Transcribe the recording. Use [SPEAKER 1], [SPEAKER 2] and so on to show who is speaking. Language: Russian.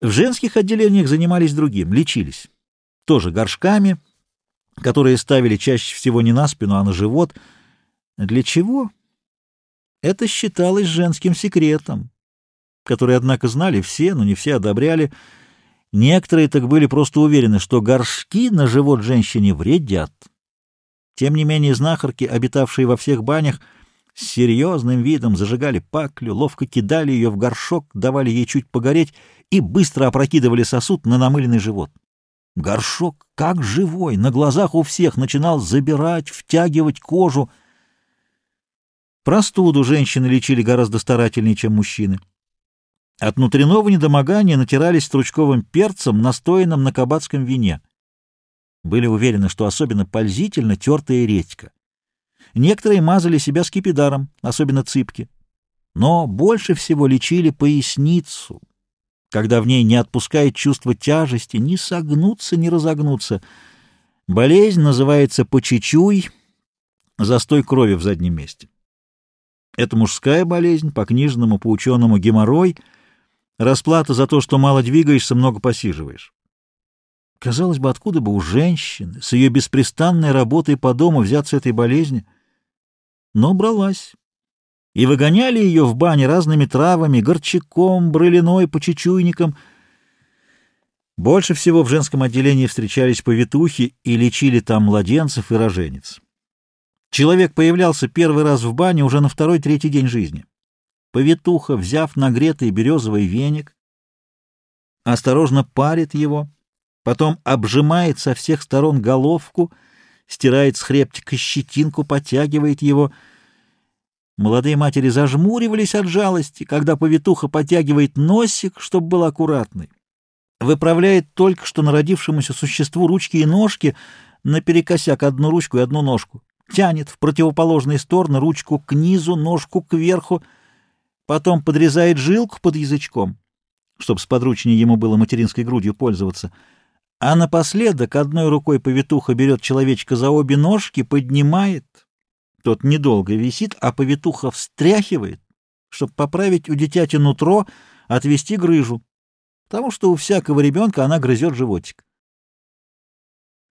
[SPEAKER 1] В женских отделениях занимались другим, лечились. Тоже горшками, которые ставили чаще всего не на спину, а на живот. Для чего? Это считалось женским секретом, который, однако, знали все, но не все одобряли. Некоторые так были просто уверены, что горшки на живот женщине вредят. Тем не менее, знахарки, обитавшие во всех банях, с серьезным видом зажигали паклю, ловко кидали ее в горшок, давали ей чуть погореть и быстро опрокидывали сосуд на намыленный живот. Горшок, как живой, на глазах у всех начинал забирать, втягивать кожу. Простуду женщины лечили гораздо старательнее, чем мужчины. От внутреннего недомогания натирались стручковым перцем, настоянным на кабацком вине. Были уверены, что особенно пользительна тертая редька. Некоторые мазали себя скипидаром, особенно цыпки. Но больше всего лечили поясницу, когда в ней не отпускает чувство тяжести, ни согнуться, ни разогнуться. Болезнь называется почечуй, застой крови в заднем месте. Это мужская болезнь, по-книжному, по-ученому геморрой, расплата за то, что мало двигаешься, много посиживаешь. Казалось бы, откуда бы у женщины с ее беспрестанной работой по дому взяться этой болезни? Но бралась. И выгоняли ее в бане разными травами, горчаком, брылиной, почечуйником. Больше всего в женском отделении встречались повитухи и лечили там младенцев и роженец. Человек появлялся первый раз в бане уже на второй-третий день жизни. Повитуха, взяв нагретый березовый веник, осторожно парит его, потом обжимает со всех сторон головку, стирает с хребтика щетинку, подтягивает его. Молодые матери зажмуривались от жалости, когда повитуха подтягивает носик, чтобы был аккуратный. Выправляет только что народившемуся существу ручки и ножки, наперекосяк одну ручку и одну ножку. Тянет в противоположные стороны ручку к низу, ножку кверху, потом подрезает жилку под язычком, чтобы сподручнее ему было материнской грудью пользоваться, а напоследок одной рукой повитуха берет человечка за обе ножки, поднимает, тот недолго висит, а повитуха встряхивает, чтобы поправить у дитяти нутро, отвести грыжу, потому что у всякого ребенка она грызет животик.